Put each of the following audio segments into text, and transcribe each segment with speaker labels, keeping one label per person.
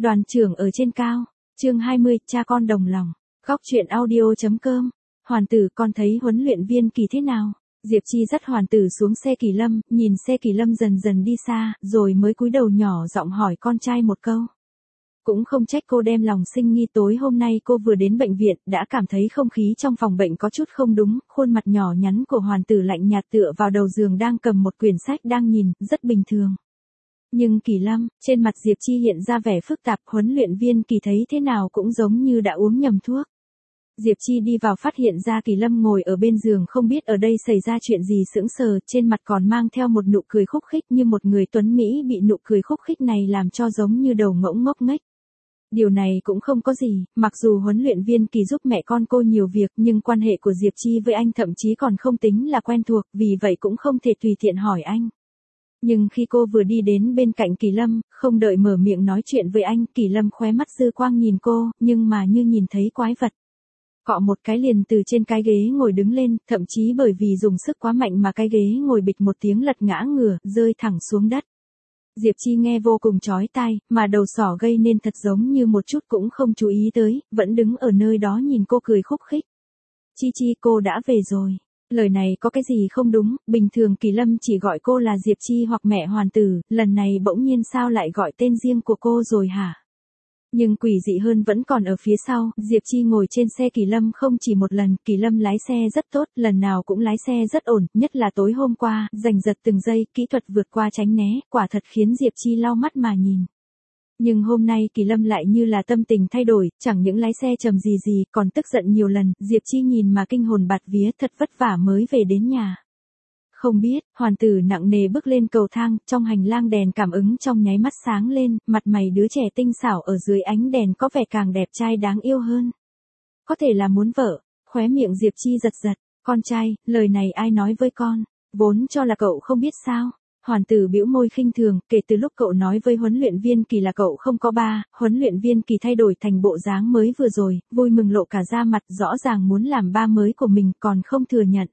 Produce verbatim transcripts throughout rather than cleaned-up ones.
Speaker 1: Đoàn trưởng ở trên cao, chương hai mươi, cha con đồng lòng. Góc truyện audio.com. Hoàn tử, con thấy huấn luyện viên Kỳ thế nào? Diệp Chi dắt Hoàn tử xuống xe Kỳ Lâm, nhìn xe Kỳ Lâm dần dần đi xa, rồi mới cúi đầu nhỏ giọng hỏi con trai một câu. Cũng không trách cô đem lòng sinh nghi, tối hôm nay cô vừa đến bệnh viện, đã cảm thấy không khí trong phòng bệnh có chút không đúng, khuôn mặt nhỏ nhắn của Hoàn tử lạnh nhạt tựa vào đầu giường đang cầm một quyển sách đang nhìn, rất bình thường. Nhưng Kỳ Lâm, trên mặt Diệp Chi hiện ra vẻ phức tạp, huấn luyện viên Kỳ thấy thế nào cũng giống như đã uống nhầm thuốc. Diệp Chi đi vào phát hiện ra Kỳ Lâm ngồi ở bên giường, không biết ở đây xảy ra chuyện gì, sững sờ, trên mặt còn mang theo một nụ cười khúc khích, như một người tuấn Mỹ bị nụ cười khúc khích này làm cho giống như đầu ngỗng ngốc nghếch. Điều này cũng không có gì, mặc dù huấn luyện viên Kỳ giúp mẹ con cô nhiều việc, nhưng quan hệ của Diệp Chi với anh thậm chí còn không tính là quen thuộc, vì vậy cũng không thể tùy tiện hỏi anh. Nhưng khi cô vừa đi đến bên cạnh Kỳ Lâm, không đợi mở miệng nói chuyện với anh, Kỳ Lâm khóe mắt dư quang nhìn cô, nhưng mà như nhìn thấy quái vật. Cọ một cái liền từ trên cái ghế ngồi đứng lên, thậm chí bởi vì dùng sức quá mạnh mà cái ghế ngồi bịch một tiếng lật ngã ngửa, rơi thẳng xuống đất. Diệp Chi nghe vô cùng chói tai, mà đầu sỏ gây nên thật giống như một chút cũng không chú ý tới, vẫn đứng ở nơi đó nhìn cô cười khúc khích. Chi Chi, cô đã về rồi. Lời này có cái gì không đúng, bình thường Kỳ Lâm chỉ gọi cô là Diệp Chi hoặc mẹ Hoàn tử, lần này bỗng nhiên sao lại gọi tên riêng của cô rồi hả? Nhưng quỷ dị hơn vẫn còn ở phía sau, Diệp Chi ngồi trên xe Kỳ Lâm không chỉ một lần, Kỳ Lâm lái xe rất tốt, lần nào cũng lái xe rất ổn, nhất là tối hôm qua, giành giật từng giây, kỹ thuật vượt qua tránh né, quả thật khiến Diệp Chi lau mắt mà nhìn. Nhưng hôm nay Kỳ Lâm lại như là tâm tình thay đổi, chẳng những lái xe trầm gì gì, còn tức giận nhiều lần, Diệp Chi nhìn mà kinh hồn bạt vía, thật vất vả mới về đến nhà. Không biết, Hoàn tử nặng nề bước lên cầu thang, trong hành lang đèn cảm ứng trong nháy mắt sáng lên, mặt mày đứa trẻ tinh xảo ở dưới ánh đèn có vẻ càng đẹp trai đáng yêu hơn. Có thể là muốn vợ, khóe miệng Diệp Chi giật giật, con trai, lời này ai nói với con, vốn cho là cậu không biết sao. Hoàn tử bĩu môi khinh thường, kể từ lúc cậu nói với huấn luyện viên Kỳ là cậu không có ba, huấn luyện viên Kỳ thay đổi thành bộ dáng mới vừa rồi, vui mừng lộ cả da mặt, rõ ràng muốn làm ba mới của mình còn không thừa nhận.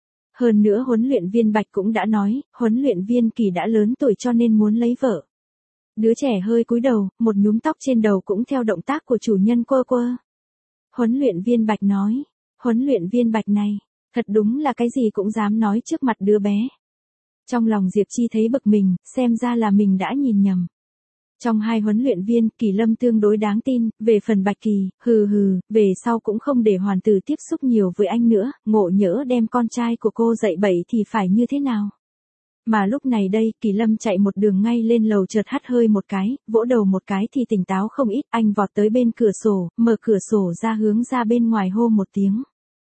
Speaker 1: Hơn nữa huấn luyện viên Bạch cũng đã nói, huấn luyện viên Kỳ đã lớn tuổi cho nên muốn lấy vợ. Đứa trẻ hơi cúi đầu, một nhúm tóc trên đầu cũng theo động tác của chủ nhân quơ quơ. Huấn luyện viên Bạch nói, huấn luyện viên Bạch này, thật đúng là cái gì cũng dám nói trước mặt đứa bé. Trong lòng Diệp Chi thấy bực mình, xem ra là mình đã nhìn nhầm. Trong hai huấn luyện viên, Kỳ Lâm tương đối đáng tin, về phần Bạch Kỳ, hừ hừ, về sau cũng không để Hoàn tử tiếp xúc nhiều với anh nữa, ngộ nhỡ đem con trai của cô dạy bậy thì phải như thế nào. Mà lúc này đây, Kỳ Lâm chạy một đường ngay lên lầu, chợt hắt hơi một cái, vỗ đầu một cái thì tỉnh táo không ít, anh vọt tới bên cửa sổ, mở cửa sổ ra hướng ra bên ngoài hô một tiếng.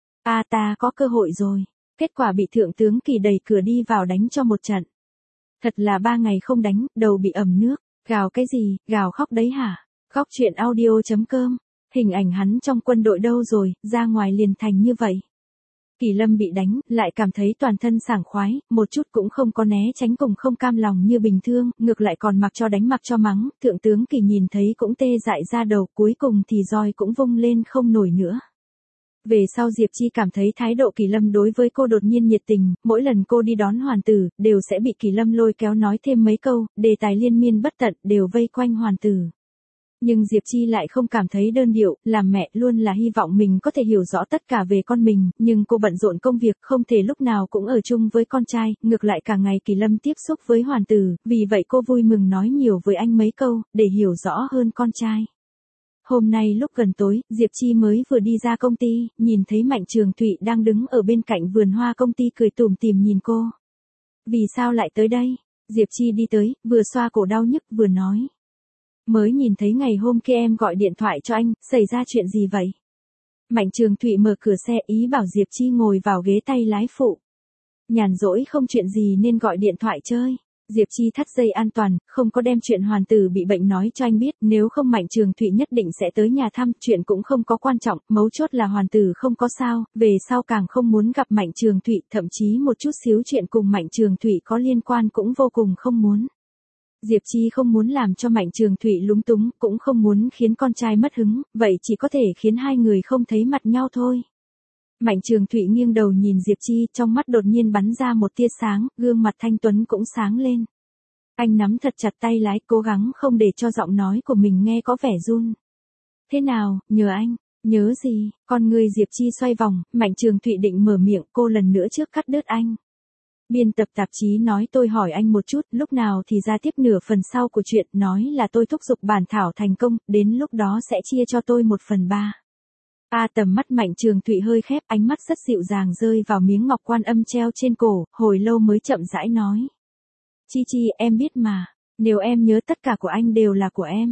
Speaker 1: A ta có cơ hội rồi, kết quả bị thượng tướng Kỳ đẩy cửa đi vào đánh cho một trận. Thật là ba ngày không đánh, đầu bị ẩm nước. Gào cái gì, gào khóc đấy hả? Góc truyện audio.com. Hình ảnh hắn trong quân đội đâu rồi, ra ngoài liền thành như vậy. Kỳ Lâm bị đánh, lại cảm thấy toàn thân sảng khoái, một chút cũng không có né tránh cùng không cam lòng như bình thường, ngược lại còn mặc cho đánh mặc cho mắng, thượng tướng Kỳ nhìn thấy cũng tê dại ra đầu, cuối cùng thì roi cũng vung lên không nổi nữa. Về sau Diệp Chi cảm thấy thái độ Kỳ Lâm đối với cô đột nhiên nhiệt tình, mỗi lần cô đi đón Hoàn tử, đều sẽ bị Kỳ Lâm lôi kéo nói thêm mấy câu, đề tài liên miên bất tận, đều vây quanh Hoàn tử. Nhưng Diệp Chi lại không cảm thấy đơn điệu, làm mẹ luôn là hy vọng mình có thể hiểu rõ tất cả về con mình, nhưng cô bận rộn công việc, không thể lúc nào cũng ở chung với con trai, ngược lại cả ngày Kỳ Lâm tiếp xúc với Hoàn tử, vì vậy cô vui mừng nói nhiều với anh mấy câu, để hiểu rõ hơn con trai. Hôm nay lúc gần tối, Diệp Chi mới vừa đi ra công ty, nhìn thấy Mạnh Trường Thụy đang đứng ở bên cạnh vườn hoa công ty cười tủm tỉm nhìn cô. Vì sao lại tới đây? Diệp Chi đi tới, vừa xoa cổ đau nhức vừa nói. Mới nhìn thấy ngày hôm kia em gọi điện thoại cho anh, xảy ra chuyện gì vậy? Mạnh Trường Thụy mở cửa xe ý bảo Diệp Chi ngồi vào ghế tay lái phụ. Nhàn rỗi không chuyện gì nên gọi điện thoại chơi. Diệp Chi thắt dây an toàn, không có đem chuyện Hoàn tử bị bệnh nói cho anh biết, nếu không Mạnh Trường Thụy nhất định sẽ tới nhà thăm, chuyện cũng không có quan trọng, mấu chốt là Hoàn tử không có sao, về sau càng không muốn gặp Mạnh Trường Thụy, thậm chí một chút xíu chuyện cùng Mạnh Trường Thụy có liên quan cũng vô cùng không muốn. Diệp Chi không muốn làm cho Mạnh Trường Thụy lúng túng, cũng không muốn khiến con trai mất hứng, vậy chỉ có thể khiến hai người không thấy mặt nhau thôi. Mạnh Trường Thụy nghiêng đầu nhìn Diệp Chi, trong mắt đột nhiên bắn ra một tia sáng, gương mặt thanh tuấn cũng sáng lên. Anh nắm thật chặt tay lái, cố gắng không để cho giọng nói của mình nghe có vẻ run. Thế nào, nhớ anh, nhớ gì? Con người Diệp Chi xoay vòng, Mạnh Trường Thụy định mở miệng, cô lần nữa trước cắt đứt anh. Biên tập tạp chí nói tôi hỏi anh một chút, lúc nào thì ra tiếp nửa phần sau của chuyện, nói là tôi thúc giục bản thảo thành công, đến lúc đó sẽ chia cho tôi một phần ba. A à, tầm mắt Mạnh Trường Thụy hơi khép, ánh mắt rất dịu dàng rơi vào miếng ngọc quan âm treo trên cổ, hồi lâu mới chậm rãi nói. Chi Chi, em biết mà, nếu em nhớ tất cả của anh đều là của em.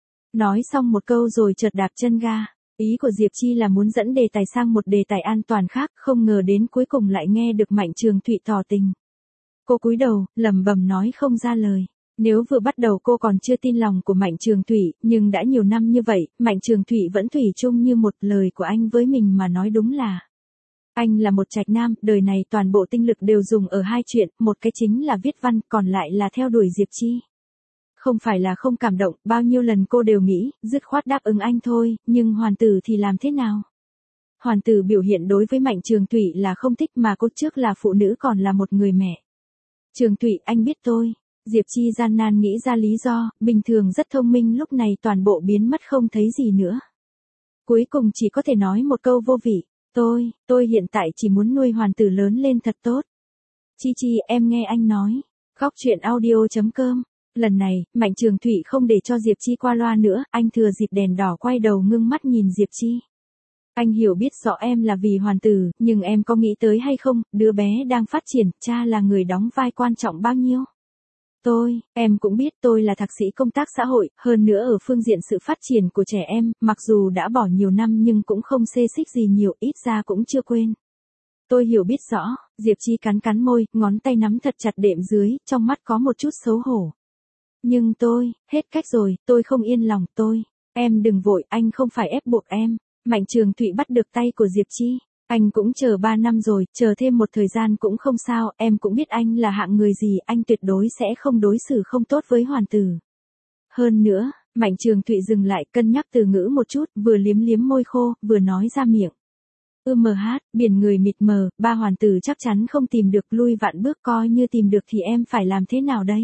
Speaker 1: Nói xong một câu rồi chợt đạp chân ga. Ý của Diệp Chi là muốn dẫn đề tài sang một đề tài an toàn khác, không ngờ đến cuối cùng lại nghe được Mạnh Trường Thụy tỏ tình. Cô cúi đầu, lẩm bẩm nói không ra lời. Nếu vừa bắt đầu cô còn chưa tin lòng của Mạnh Trường Thụy, nhưng đã nhiều năm như vậy, Mạnh Trường Thụy vẫn thủy chung như một lời của anh với mình mà nói đúng là. Anh là một trạch nam, đời này toàn bộ tinh lực đều dùng ở hai chuyện, một cái chính là viết văn, còn lại là theo đuổi Diệp Chi. Không phải là không cảm động, bao nhiêu lần cô đều nghĩ, dứt khoát đáp ứng anh thôi, nhưng Hoàn Tử thì làm thế nào? Hoàn Tử biểu hiện đối với Mạnh Trường Thụy là không thích mà cô trước là phụ nữ còn là một người mẹ. Trường Thụy, anh biết tôi. Diệp Chi gian nan nghĩ ra lý do, bình thường rất thông minh lúc này toàn bộ biến mất không thấy gì nữa. Cuối cùng chỉ có thể nói một câu vô vị, tôi, tôi hiện tại chỉ muốn nuôi Hoàn Tử lớn lên thật tốt. Chi Chi, em nghe anh nói. Góc truyện audio chấm com. Lần này, Mạnh Trường Thụy không để cho Diệp Chi qua loa nữa, anh thừa dịp đèn đỏ quay đầu ngưng mắt nhìn Diệp Chi. Anh hiểu biết rõ em là vì Hoàn Tử, nhưng em có nghĩ tới hay không, đứa bé đang phát triển, cha là người đóng vai quan trọng bao nhiêu? Tôi, em cũng biết tôi là thạc sĩ công tác xã hội, hơn nữa ở phương diện sự phát triển của trẻ em, mặc dù đã bỏ nhiều năm nhưng cũng không xê xích gì nhiều, ít ra cũng chưa quên. Tôi hiểu biết rõ, Diệp Chi cắn cắn môi, ngón tay nắm thật chặt đệm dưới, trong mắt có một chút xấu hổ. Nhưng tôi, hết cách rồi, tôi không yên lòng, tôi, em đừng vội, anh không phải ép buộc em. Mạnh Trường Thụy bắt được tay của Diệp Chi, anh cũng chờ ba năm rồi, chờ thêm một thời gian cũng không sao, em cũng biết anh là hạng người gì, anh tuyệt đối sẽ không đối xử không tốt với Hoàn Tử. Hơn nữa, Mạnh Trường Thụy dừng lại cân nhắc từ ngữ một chút, vừa liếm liếm môi khô, vừa nói ra miệng. Ư mờ hát, biển người mịt mờ, ba Hoàn Tử chắc chắn không tìm được, lui vạn bước coi như tìm được thì em phải làm thế nào đây?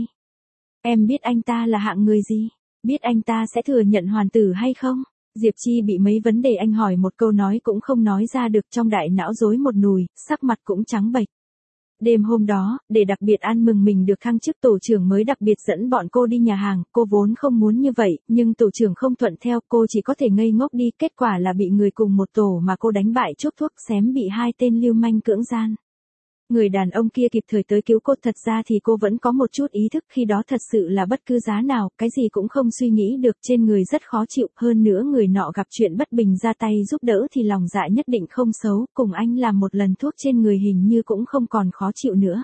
Speaker 1: Em biết anh ta là hạng người gì? Biết anh ta sẽ thừa nhận Hoàn Tử hay không? Diệp Chi bị mấy vấn đề anh hỏi một câu nói cũng không nói ra được, trong đại não rối một nùi, sắc mặt cũng trắng bệch. Đêm hôm đó, để đặc biệt ăn mừng mình được thăng chức tổ trưởng mới đặc biệt dẫn bọn cô đi nhà hàng, cô vốn không muốn như vậy, nhưng tổ trưởng không thuận theo, cô chỉ có thể ngây ngốc đi, kết quả là bị người cùng một tổ mà cô đánh bại chốc thuốc xém bị hai tên lưu manh cưỡng gian. Người đàn ông kia kịp thời tới cứu cô, thật ra thì cô vẫn có một chút ý thức khi đó, thật sự là bất cứ giá nào, cái gì cũng không suy nghĩ được, trên người rất khó chịu, hơn nữa người nọ gặp chuyện bất bình ra tay giúp đỡ thì lòng dạ nhất định không xấu, cùng anh làm một lần thuốc trên người hình như cũng không còn khó chịu nữa.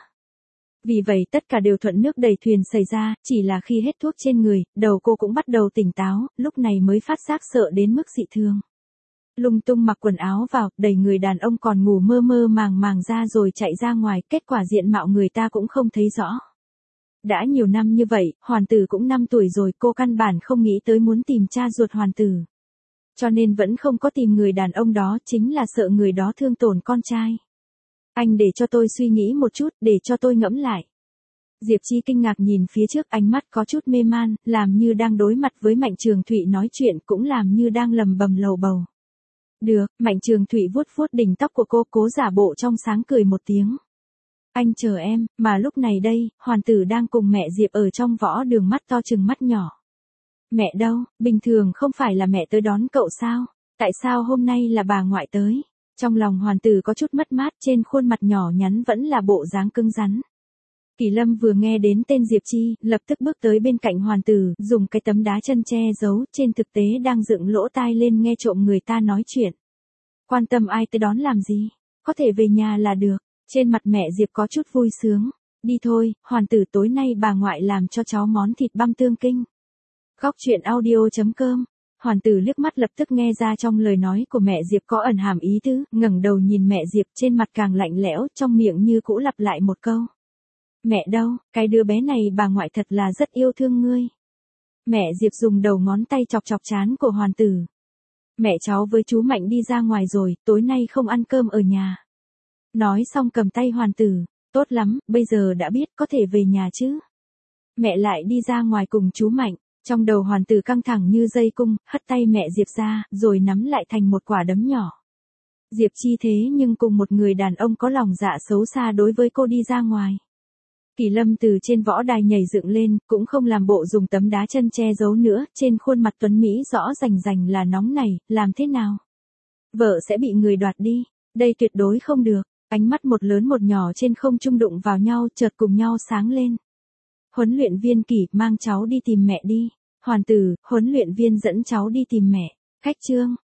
Speaker 1: Vì vậy tất cả đều thuận nước đẩy thuyền xảy ra, chỉ là khi hết thuốc trên người, đầu cô cũng bắt đầu tỉnh táo, lúc này mới phát giác sợ đến mức dị thường. Lung tung mặc quần áo vào, đẩy người đàn ông còn ngủ mơ mơ màng màng ra rồi chạy ra ngoài, kết quả diện mạo người ta cũng không thấy rõ. Đã nhiều năm như vậy, Hoàn Tử cũng năm tuổi rồi, cô căn bản không nghĩ tới muốn tìm cha ruột Hoàn Tử. Cho nên vẫn không có tìm người đàn ông đó, chính là sợ người đó thương tổn con trai. Anh để cho tôi suy nghĩ một chút, để cho tôi ngẫm lại. Diệp Chi kinh ngạc nhìn phía trước, ánh mắt có chút mê man, làm như đang đối mặt với Mạnh Trường Thụy nói chuyện, cũng làm như đang lầm bầm lầu bầu. Được, Mạnh Trường Thụy vuốt vuốt đỉnh tóc của cô, cố giả bộ trong sáng cười một tiếng. Anh chờ em, mà lúc này đây, Hoàn Tử đang cùng mẹ Diệp ở trong võ đường, mắt to chừng mắt nhỏ. Mẹ đâu, bình thường không phải là mẹ tới đón cậu sao? Tại sao hôm nay là bà ngoại tới? Trong lòng Hoàn Tử có chút mất mát, trên khuôn mặt nhỏ nhắn vẫn là bộ dáng cứng rắn. Kỳ Lâm vừa nghe đến tên Diệp Chi, lập tức bước tới bên cạnh Hoàn Tử, dùng cái tấm đá chân che giấu, trên thực tế đang dựng lỗ tai lên nghe trộm người ta nói chuyện. Quan tâm ai tới đón làm gì, có thể về nhà là được. Trên mặt mẹ Diệp có chút vui sướng. Đi thôi, Hoàn Tử, tối nay bà ngoại làm cho cháu món thịt băm tương kinh. Góc truyện audio chấm com. Hoàn Tử liếc mắt lập tức nghe ra trong lời nói của mẹ Diệp có ẩn hàm ý tứ, ngẩng đầu nhìn mẹ Diệp, trên mặt càng lạnh lẽo, trong miệng như cũ lặp lại một câu. Mẹ đâu, cái đứa bé này bà ngoại thật là rất yêu thương ngươi. Mẹ Diệp dùng đầu ngón tay chọc chọc trán của Hoàn Tử. Mẹ cháu với chú Mạnh đi ra ngoài rồi, tối nay không ăn cơm ở nhà. Nói xong cầm tay Hoàn Tử, tốt lắm, bây giờ đã biết, có thể về nhà chứ. Mẹ lại đi ra ngoài cùng chú Mạnh. Trong đầu Hoàn Tử căng thẳng như dây cung, hất tay mẹ Diệp ra, rồi nắm lại thành một quả đấm nhỏ. Diệp Chi thế nhưng cùng một người đàn ông có lòng dạ xấu xa đối với cô đi ra ngoài. Kỳ Lâm từ trên võ đài nhảy dựng lên, cũng không làm bộ dùng tấm đá chân che giấu nữa, trên khuôn mặt tuấn Mỹ rõ rành rành là nóng nảy, làm thế nào? Vợ sẽ bị người đoạt đi, đây tuyệt đối không được, ánh mắt một lớn một nhỏ trên không trung đụng vào nhau, chợt cùng nhau sáng lên. Huấn luyện viên Kỳ, mang cháu đi tìm mẹ đi. Hoàn Tử, huấn luyện viên dẫn cháu đi tìm mẹ. Khách Trương,